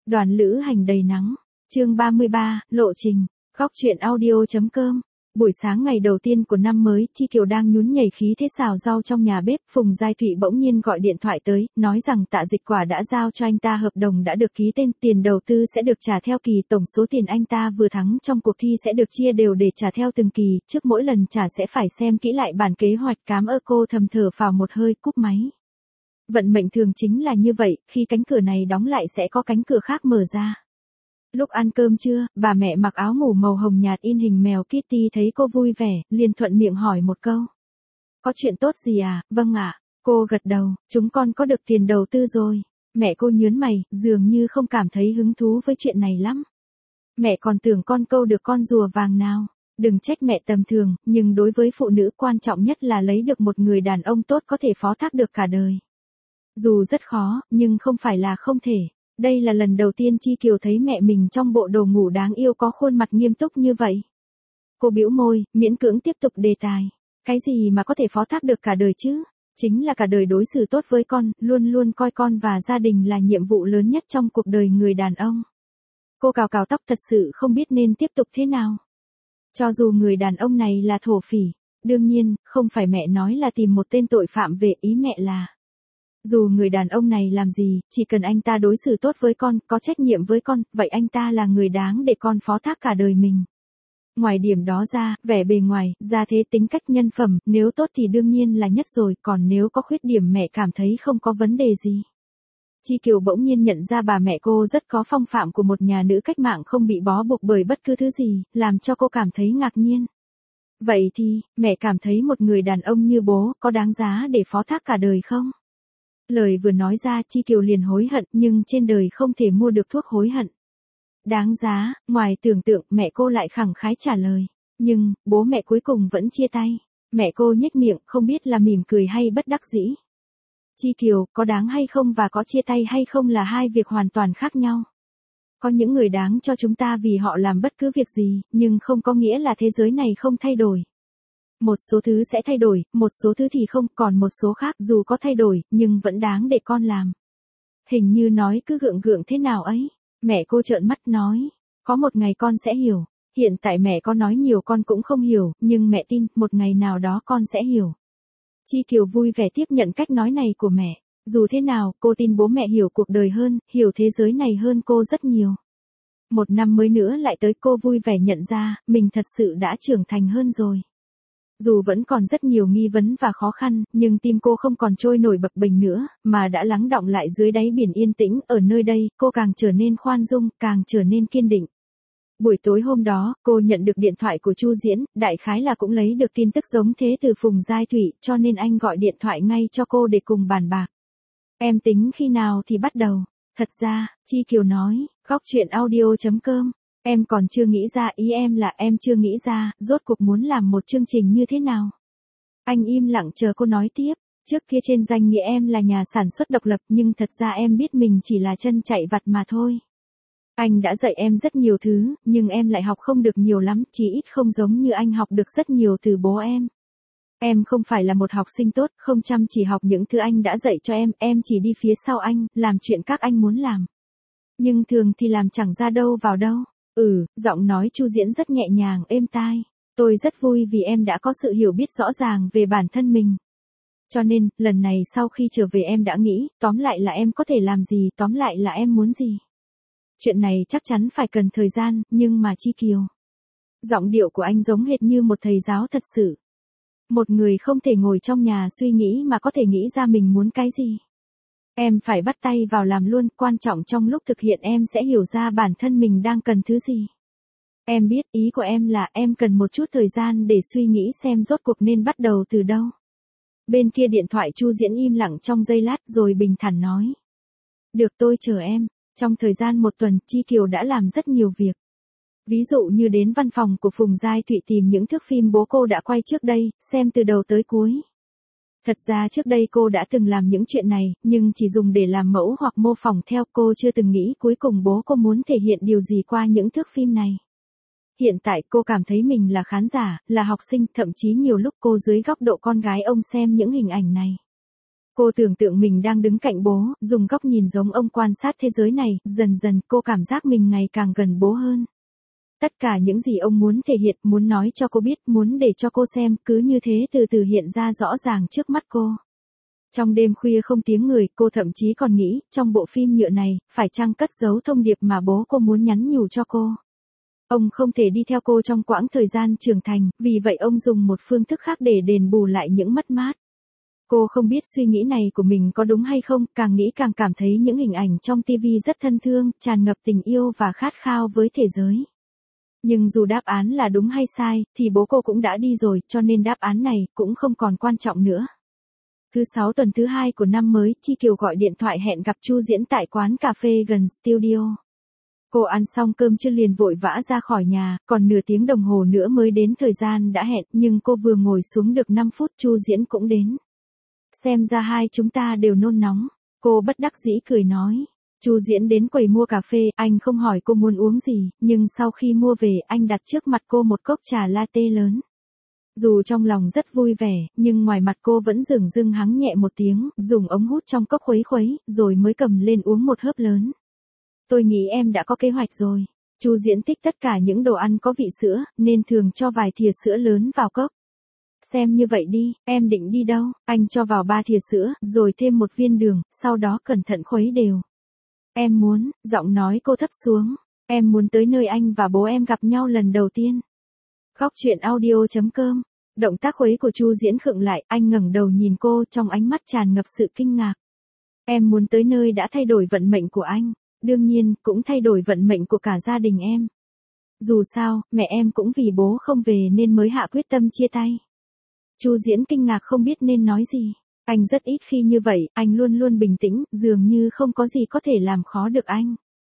Đoàn lữ hành đầy nắng. Chương 33, lộ trình. Góc truyện audio.com. Buổi sáng ngày đầu tiên của năm mới, Chi Kiều đang nhún nhảy khí thế xào rau trong nhà bếp, Phùng Giai Thụy bỗng nhiên gọi điện thoại tới, nói rằng Tạ Dịch Quả đã giao cho anh ta hợp đồng đã được ký tên, tiền đầu tư sẽ được trả theo kỳ, tổng số tiền anh ta vừa thắng trong cuộc thi sẽ được chia đều để trả theo từng kỳ, trước mỗi lần trả sẽ phải xem kỹ lại bản kế hoạch. Cám ơn cô, thầm thở phào một hơi, cúp máy. Vận mệnh thường chính là như vậy, khi cánh cửa này đóng lại sẽ có cánh cửa khác mở ra. Lúc ăn cơm trưa, bà mẹ mặc áo ngủ màu hồng nhạt in hình mèo Kitty thấy cô vui vẻ, liền thuận miệng hỏi một câu. Có chuyện tốt gì à? Vâng ạ. Cô gật đầu, chúng con có được tiền đầu tư rồi. Mẹ cô nhướng mày, dường như không cảm thấy hứng thú với chuyện này lắm. Mẹ còn tưởng con câu được con rùa vàng nào. Đừng trách mẹ tầm thường, nhưng đối với phụ nữ quan trọng nhất là lấy được một người đàn ông tốt có thể phó thác được cả đời. Dù rất khó, nhưng không phải là không thể. Đây là lần đầu tiên Chi Kiều thấy mẹ mình trong bộ đồ ngủ đáng yêu có khuôn mặt nghiêm túc như vậy. Cô bĩu môi, miễn cưỡng tiếp tục đề tài. Cái gì mà có thể phó thác được cả đời chứ? Chính là cả đời đối xử tốt với con, luôn luôn coi con và gia đình là nhiệm vụ lớn nhất trong cuộc đời người đàn ông. Cô cào cào tóc, thật sự không biết nên tiếp tục thế nào. Cho dù người đàn ông này là thổ phỉ, đương nhiên, không phải mẹ nói là tìm một tên tội phạm về, ý mẹ là. Dù người đàn ông này làm gì, chỉ cần anh ta đối xử tốt với con, có trách nhiệm với con, vậy anh ta là người đáng để con phó thác cả đời mình. Ngoài điểm đó ra, vẻ bề ngoài, gia thế, tính cách, nhân phẩm, nếu tốt thì đương nhiên là nhất rồi, còn nếu có khuyết điểm mẹ cảm thấy không có vấn đề gì. Chi Kiều bỗng nhiên nhận ra bà mẹ cô rất có phong phạm của một nhà nữ cách mạng, không bị bó buộc bởi bất cứ thứ gì, làm cho cô cảm thấy ngạc nhiên. Vậy thì, mẹ cảm thấy một người đàn ông như bố có đáng giá để phó thác cả đời không? Lời vừa nói ra Chi Kiều liền hối hận, nhưng trên đời không thể mua được thuốc hối hận. Đáng giá, ngoài tưởng tượng, mẹ cô lại khẳng khái trả lời. Nhưng, bố mẹ cuối cùng vẫn chia tay. Mẹ cô nhếch miệng, không biết là mỉm cười hay bất đắc dĩ. Chi Kiều, có đáng hay không và có chia tay hay không là hai việc hoàn toàn khác nhau. Có những người đáng cho chúng ta vì họ làm bất cứ việc gì, nhưng không có nghĩa là thế giới này không thay đổi. Một số thứ sẽ thay đổi, một số thứ thì không, còn một số khác dù có thay đổi, nhưng vẫn đáng để con làm. Hình như nói cứ gượng gượng thế nào ấy. Mẹ cô trợn mắt nói, có một ngày con sẽ hiểu. Hiện tại mẹ con nói nhiều con cũng không hiểu, nhưng mẹ tin, một ngày nào đó con sẽ hiểu. Chi Kiều vui vẻ tiếp nhận cách nói này của mẹ. Dù thế nào, cô tin bố mẹ hiểu cuộc đời hơn, hiểu thế giới này hơn cô rất nhiều. Một năm mới nữa lại tới, cô vui vẻ nhận ra, mình thật sự đã trưởng thành hơn rồi. Dù vẫn còn rất nhiều nghi vấn và khó khăn, nhưng tim cô không còn trôi nổi bập bềnh nữa, mà đã lắng đọng lại dưới đáy biển yên tĩnh. Ở nơi đây, cô càng trở nên khoan dung, càng trở nên kiên định. Buổi tối hôm đó, cô nhận được điện thoại của Chu Diễn, đại khái là cũng lấy được tin tức giống thế từ Phùng Giai Thụy, cho nên anh gọi điện thoại ngay cho cô để cùng bàn bạc. Em tính khi nào thì bắt đầu? Thật ra, Chi Kiều nói, góc truyện audio.com. Em còn chưa nghĩ ra, ý em là em chưa nghĩ ra, rốt cuộc muốn làm một chương trình như thế nào. Anh im lặng chờ cô nói tiếp, trước kia trên danh nghĩa em là nhà sản xuất độc lập, nhưng thật ra em biết mình chỉ là chân chạy vặt mà thôi. Anh đã dạy em rất nhiều thứ, nhưng em lại học không được nhiều lắm, chỉ ít không giống như anh học được rất nhiều từ bố em. Em không phải là một học sinh tốt, không chăm chỉ học những thứ anh đã dạy cho em chỉ đi phía sau anh, làm chuyện các anh muốn làm. Nhưng thường thì làm chẳng ra đâu vào đâu. Giọng nói Chu Diễn rất nhẹ nhàng, êm tai. Tôi rất vui vì em đã có sự hiểu biết rõ ràng về bản thân mình. Cho nên, lần này sau khi trở về em đã nghĩ, tóm lại là em có thể làm gì, tóm lại là em muốn gì. Chuyện này chắc chắn phải cần thời gian, nhưng mà Chi Kiều. Giọng điệu của anh giống hệt như một thầy giáo thật sự. Một người không thể ngồi trong nhà suy nghĩ mà có thể nghĩ ra mình muốn cái gì. Em phải bắt tay vào làm luôn, quan trọng trong lúc thực hiện em sẽ hiểu ra bản thân mình đang cần thứ gì. Em biết, ý của em là em cần một chút thời gian để suy nghĩ xem rốt cuộc nên bắt đầu từ đâu. Bên kia điện thoại Chu Diễn im lặng trong giây lát rồi bình thản nói. Được, tôi chờ em. Trong thời gian một tuần, Chi Kiều đã làm rất nhiều việc. Ví dụ như đến văn phòng của Phùng Giai Thụy tìm những thước phim bố cô đã quay trước đây, xem từ đầu tới cuối. Thật ra trước đây cô đã từng làm những chuyện này, nhưng chỉ dùng để làm mẫu hoặc mô phỏng theo, cô chưa từng nghĩ cuối cùng bố cô muốn thể hiện điều gì qua những thước phim này. Hiện tại cô cảm thấy mình là khán giả, là học sinh, thậm chí nhiều lúc cô dưới góc độ con gái ông xem những hình ảnh này. Cô tưởng tượng mình đang đứng cạnh bố, dùng góc nhìn giống ông quan sát thế giới này, dần dần cô cảm giác mình ngày càng gần bố hơn. Tất cả những gì ông muốn thể hiện, muốn nói cho cô biết, muốn để cho cô xem, cứ như thế từ từ hiện ra rõ ràng trước mắt cô. Trong đêm khuya không tiếng người, cô thậm chí còn nghĩ, trong bộ phim nhựa này, phải chăng cất giấu thông điệp mà bố cô muốn nhắn nhủ cho cô. Ông không thể đi theo cô trong quãng thời gian trưởng thành, vì vậy ông dùng một phương thức khác để đền bù lại những mất mát. Cô không biết suy nghĩ này của mình có đúng hay không, càng nghĩ càng cảm thấy những hình ảnh trong TV rất thân thương, tràn ngập tình yêu và khát khao với thế giới. Nhưng dù đáp án là đúng hay sai, thì bố cô cũng đã đi rồi, cho nên đáp án này cũng không còn quan trọng nữa. Thứ 6 tuần thứ 2 của năm mới, Chi Kiều gọi điện thoại hẹn gặp Chu Diễn tại quán cà phê gần studio. Cô ăn xong cơm trưa liền vội vã ra khỏi nhà, còn nửa tiếng đồng hồ nữa mới đến thời gian đã hẹn, nhưng cô vừa ngồi xuống được 5 phút Chu Diễn cũng đến. Xem ra hai chúng ta đều nôn nóng, cô bất đắc dĩ cười nói. Chu Diễn đến quầy mua cà phê, anh không hỏi cô muốn uống gì, nhưng sau khi mua về anh đặt trước mặt cô một cốc trà latte lớn. Dù trong lòng rất vui vẻ, nhưng ngoài mặt cô vẫn dửng dưng hắng nhẹ một tiếng, dùng ống hút trong cốc khuấy khuấy, rồi mới cầm lên uống một hớp lớn. Tôi nghĩ em đã có kế hoạch rồi. Chu Diễn thích tất cả những đồ ăn có vị sữa, nên thường cho vài thìa sữa lớn vào cốc. Xem như vậy đi, em định đi đâu? Anh cho vào 3 thìa sữa, rồi thêm một viên đường, sau đó cẩn thận khuấy đều. Em muốn, giọng nói cô thấp xuống. Em muốn tới nơi anh và bố em gặp nhau lần đầu tiên. Góc truyện audio.com. Động tác khuấy của Chu Diễn khựng lại, anh ngẩng đầu nhìn cô trong ánh mắt tràn ngập sự kinh ngạc. Em muốn tới nơi đã thay đổi vận mệnh của anh. Đương nhiên, cũng thay đổi vận mệnh của cả gia đình em. Dù sao, mẹ em cũng vì bố không về nên mới hạ quyết tâm chia tay. Chu Diễn kinh ngạc không biết nên nói gì. Anh rất ít khi như vậy, anh luôn luôn bình tĩnh, dường như không có gì có thể làm khó được anh.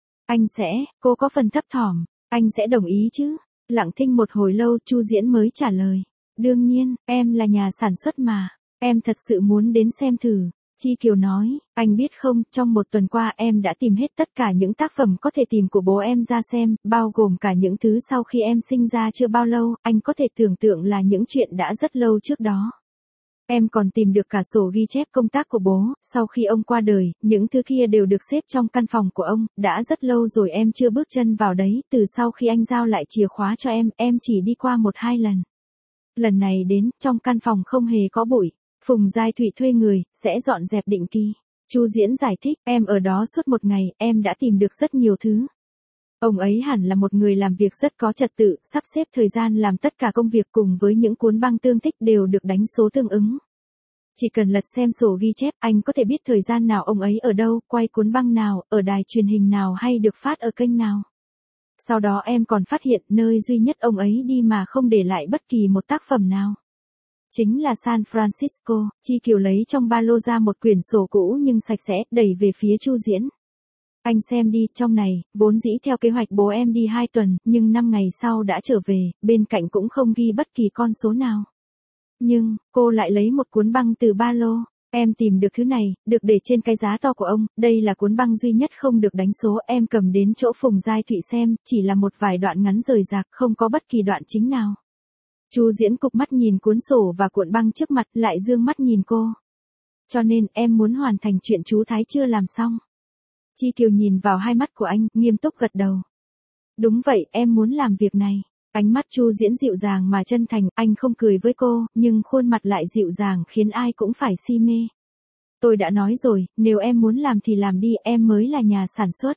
Cô có phần thấp thỏm, anh sẽ đồng ý chứ? Lặng thinh một hồi lâu, Chu Diễn mới trả lời. Đương nhiên, em là nhà sản xuất mà, em thật sự muốn đến xem thử. Chi Kiều nói, anh biết không, trong một tuần qua em đã tìm hết tất cả những tác phẩm có thể tìm của bố em ra xem, bao gồm cả những thứ sau khi em sinh ra chưa bao lâu, anh có thể tưởng tượng là những chuyện đã rất lâu trước đó. Em còn tìm được cả sổ ghi chép công tác của bố, sau khi ông qua đời, những thứ kia đều được xếp trong căn phòng của ông, đã rất lâu rồi em chưa bước chân vào đấy, từ sau khi anh giao lại chìa khóa cho em chỉ đi qua 1-2 lần. Lần này đến, trong căn phòng không hề có bụi. Phùng Giai Thụy thuê người, sẽ dọn dẹp định kỳ. Chu Diễn giải thích, em ở đó suốt một ngày, em đã tìm được rất nhiều thứ. Ông ấy hẳn là một người làm việc rất có trật tự, sắp xếp thời gian làm tất cả công việc cùng với những cuốn băng tương thích đều được đánh số tương ứng. Chỉ cần lật xem sổ ghi chép, anh có thể biết thời gian nào ông ấy ở đâu, quay cuốn băng nào, ở đài truyền hình nào hay được phát ở kênh nào. Sau đó em còn phát hiện nơi duy nhất ông ấy đi mà không để lại bất kỳ một tác phẩm nào. Chính là San Francisco. Chi Kiều lấy trong ba lô ra một quyển sổ cũ nhưng sạch sẽ, đẩy về phía Chu Diễn. Anh xem đi, trong này, vốn dĩ theo kế hoạch bố em đi 2 tuần, nhưng 5 ngày sau đã trở về, bên cạnh cũng không ghi bất kỳ con số nào. Nhưng, cô lại lấy một cuốn băng từ ba lô. Em tìm được thứ này, được để trên cái giá to của ông, đây là cuốn băng duy nhất không được đánh số, em cầm đến chỗ Phùng Giai Thụy xem, chỉ là một vài đoạn ngắn rời rạc, không có bất kỳ đoạn chính nào. Chu Diễn cụp mắt nhìn cuốn sổ và cuộn băng trước mặt, lại dương mắt nhìn cô. Cho nên, em muốn hoàn thành chuyện chú Thái chưa làm xong. Chi Kiều nhìn vào hai mắt của anh, nghiêm túc gật đầu. Đúng vậy, em muốn làm việc này. Ánh mắt Chu Diễn dịu dàng mà chân thành, anh không cười với cô, nhưng khuôn mặt lại dịu dàng khiến ai cũng phải si mê. Tôi đã nói rồi, nếu em muốn làm thì làm đi, em mới là nhà sản xuất.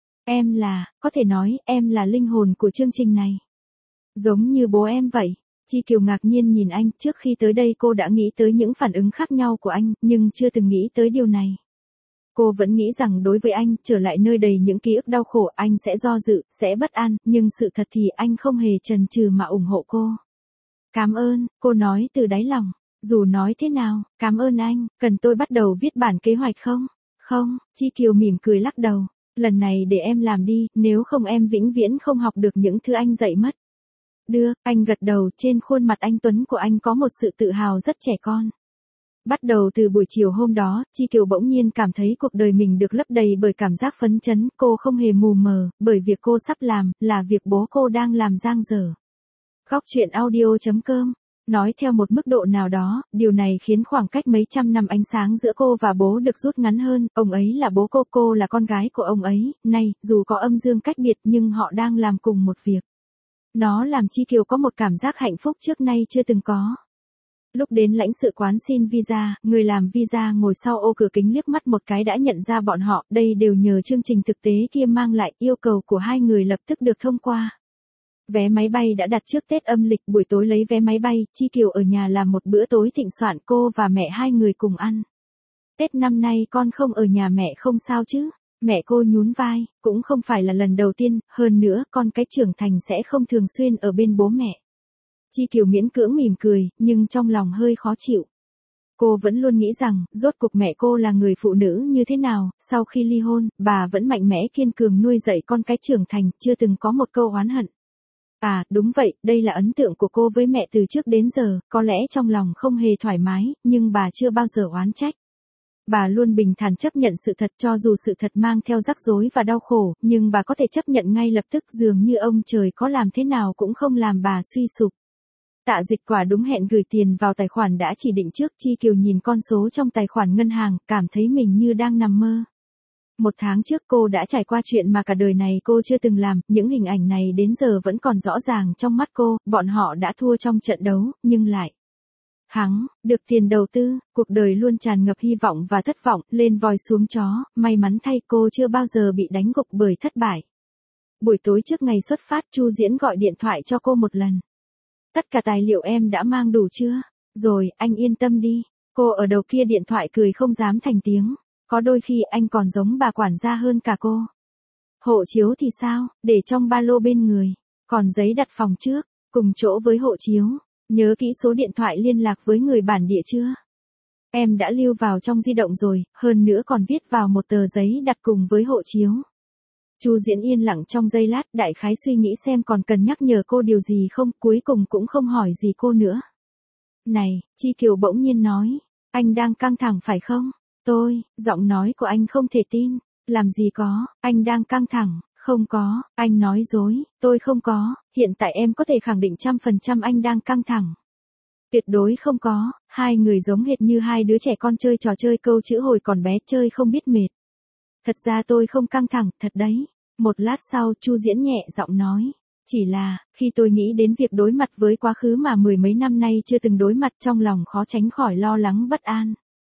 Có thể nói, em là linh hồn của chương trình này. Giống như bố em vậy. Chi Kiều ngạc nhiên nhìn anh, trước khi tới đây cô đã nghĩ tới những phản ứng khác nhau của anh, nhưng chưa từng nghĩ tới điều này. Cô vẫn nghĩ rằng đối với anh, trở lại nơi đầy những ký ức đau khổ, anh sẽ do dự, sẽ bất an, nhưng sự thật thì anh không hề chần chừ mà ủng hộ cô. Cảm ơn, cô nói từ đáy lòng. Dù nói thế nào, cảm ơn anh, cần tôi bắt đầu viết bản kế hoạch không? Không, Chi Kiều mỉm cười lắc đầu. Lần này để em làm đi, nếu không em vĩnh viễn không học được những thứ anh dạy mất. Được, anh gật đầu, trên khuôn mặt anh tuấn của anh có một sự tự hào rất trẻ con. Bắt đầu từ buổi chiều hôm đó, Chi Kiều bỗng nhiên cảm thấy cuộc đời mình được lấp đầy bởi cảm giác phấn chấn, cô không hề mù mờ, bởi việc cô sắp làm, là việc bố cô đang làm dang dở. Góc truyện audio.com Nói theo một mức độ nào đó, điều này khiến khoảng cách mấy trăm năm ánh sáng giữa cô và bố được rút ngắn hơn, ông ấy là bố cô là con gái của ông ấy, nay, dù có âm dương cách biệt nhưng họ đang làm cùng một việc. Nó làm Chi Kiều có một cảm giác hạnh phúc trước nay chưa từng có. Lúc đến lãnh sự quán xin visa, người làm visa ngồi sau ô cửa kính liếc mắt một cái đã nhận ra bọn họ, đây đều nhờ chương trình thực tế kia mang lại, yêu cầu của hai người lập tức được thông qua. Vé máy bay đã đặt trước Tết âm lịch, buổi tối lấy vé máy bay, Chi Kiều ở nhà làm một bữa tối thịnh soạn, cô và mẹ hai người cùng ăn. Tết năm nay con không ở nhà mẹ không sao chứ? Mẹ cô nhún vai, cũng không phải là lần đầu tiên, hơn nữa con cái trưởng thành sẽ không thường xuyên ở bên bố mẹ. Chi Kiều miễn cưỡng mỉm cười, nhưng trong lòng hơi khó chịu. Cô vẫn luôn nghĩ rằng, rốt cuộc mẹ cô là người phụ nữ như thế nào, sau khi ly hôn, bà vẫn mạnh mẽ kiên cường nuôi dạy con cái trưởng thành, chưa từng có một câu oán hận. À, đúng vậy, đây là ấn tượng của cô với mẹ từ trước đến giờ, có lẽ trong lòng không hề thoải mái, nhưng bà chưa bao giờ oán trách. Bà luôn bình thản chấp nhận sự thật cho dù sự thật mang theo rắc rối và đau khổ, nhưng bà có thể chấp nhận ngay lập tức dường như ông trời có làm thế nào cũng không làm bà suy sụp. Tạ Dịch quả đúng hẹn gửi tiền vào tài khoản đã chỉ định trước, Chi Kiều nhìn con số trong tài khoản ngân hàng, cảm thấy mình như đang nằm mơ. Một tháng trước cô đã trải qua chuyện mà cả đời này cô chưa từng làm, những hình ảnh này đến giờ vẫn còn rõ ràng trong mắt cô, bọn họ đã thua trong trận đấu, nhưng lại được tiền đầu tư, cuộc đời luôn tràn ngập hy vọng và thất vọng, lên voi xuống chó, may mắn thay cô chưa bao giờ bị đánh gục bởi thất bại. Buổi tối trước ngày xuất phát, Chu Diễn gọi điện thoại cho cô một lần. Tất cả tài liệu em đã mang đủ chưa? Rồi, anh yên tâm đi. Cô ở đầu kia điện thoại cười không dám thành tiếng. Có đôi khi anh còn giống bà quản gia hơn cả cô. Hộ chiếu thì sao? Để trong ba lô bên người. Còn giấy đặt phòng trước, cùng chỗ với hộ chiếu. Nhớ kỹ số điện thoại liên lạc với người bản địa chưa? Em đã lưu vào trong di động rồi, hơn nữa còn viết vào một tờ giấy đặt cùng với hộ chiếu. Chu Diễn yên lặng trong giây lát, đại khái suy nghĩ xem còn cần nhắc nhở cô điều gì không, cuối cùng cũng không hỏi gì cô nữa. Này, Chi Kiều bỗng nhiên nói, anh đang căng thẳng phải không? Giọng nói của anh không thể tin. Làm gì có, anh đang căng thẳng, không có, anh nói dối, tôi không có, hiện tại em có thể khẳng định 100% anh đang căng thẳng. Tuyệt đối không có, hai người giống hệt như hai đứa trẻ con chơi trò chơi câu chữ hồi còn bé chơi không biết mệt. Thật ra tôi không căng thẳng, thật đấy. Một lát sau, Chu Diễn nhẹ giọng nói. Chỉ là, khi tôi nghĩ đến việc đối mặt với quá khứ mà mười mấy năm nay chưa từng đối mặt, trong lòng khó tránh khỏi lo lắng bất an.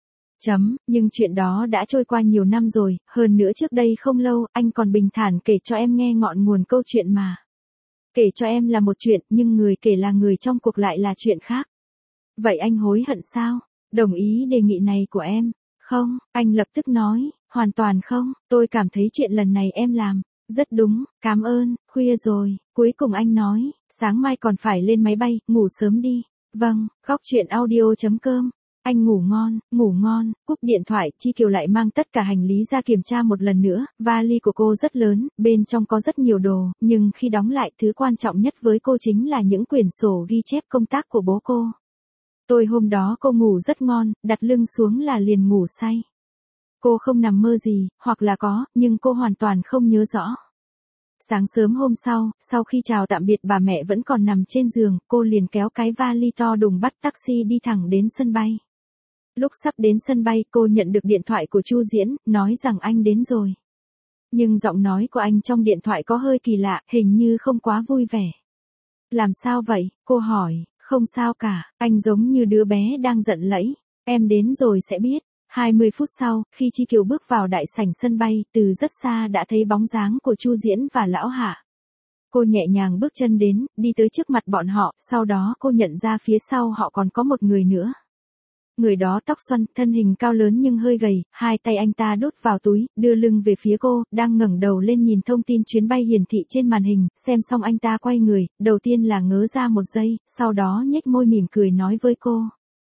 Nhưng chuyện đó đã trôi qua nhiều năm rồi, hơn nữa trước đây không lâu, anh còn bình thản kể cho em nghe ngọn nguồn câu chuyện mà. Kể cho em là một chuyện, nhưng người kể là người trong cuộc lại là chuyện khác. Vậy anh hối hận sao? Đồng ý đề nghị này của em? Không, anh lập tức nói, hoàn toàn không, tôi cảm thấy chuyện lần này em làm rất đúng, cảm ơn, khuya rồi, cuối cùng anh nói, sáng mai còn phải lên máy bay, ngủ sớm đi. Vâng, gocchuyenaudio.com. Anh ngủ ngon, cúp điện thoại, Chi Kiều lại mang tất cả hành lý ra kiểm tra một lần nữa, vali của cô rất lớn, bên trong có rất nhiều đồ, nhưng khi đóng lại, thứ quan trọng nhất với cô chính là những quyển sổ ghi chép công tác của bố cô. Hôm đó cô ngủ rất ngon, đặt lưng xuống là liền ngủ say. Cô không nằm mơ gì, hoặc là có, nhưng cô hoàn toàn không nhớ rõ. Sáng sớm hôm sau khi chào tạm biệt bà mẹ vẫn còn nằm trên giường, cô liền kéo cái vali to đùng bắt taxi đi thẳng đến sân bay. Lúc sắp đến sân bay, cô nhận được điện thoại của Chu Diễn, nói rằng anh đến rồi. Nhưng giọng nói của anh trong điện thoại có hơi kỳ lạ, hình như không quá vui vẻ. Làm sao vậy? Cô hỏi. Không sao cả, anh giống như đứa bé đang giận lẫy. Em đến rồi sẽ biết. 20 phút sau, khi Chi Kiều bước vào đại sảnh sân bay, từ rất xa đã thấy bóng dáng của Chu Diễn và Lão Hạ. Cô nhẹ nhàng bước chân đến, đi tới trước mặt bọn họ, sau đó cô nhận ra phía sau họ còn có một người nữa. Người đó tóc xoăn, thân hình cao lớn nhưng hơi gầy, hai tay anh ta đút vào túi, đưa lưng về phía cô, đang ngẩng đầu lên nhìn thông tin chuyến bay hiển thị trên màn hình, xem xong anh ta quay người, đầu tiên là ngớ ra một giây, sau đó nhếch môi mỉm cười nói với cô.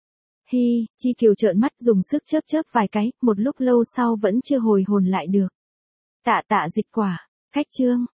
Hi, Chi Kiều trợn mắt dùng sức chớp vài cái, một lúc lâu sau vẫn chưa hồi hồn lại được. Tạ Dịch quả, cách chương.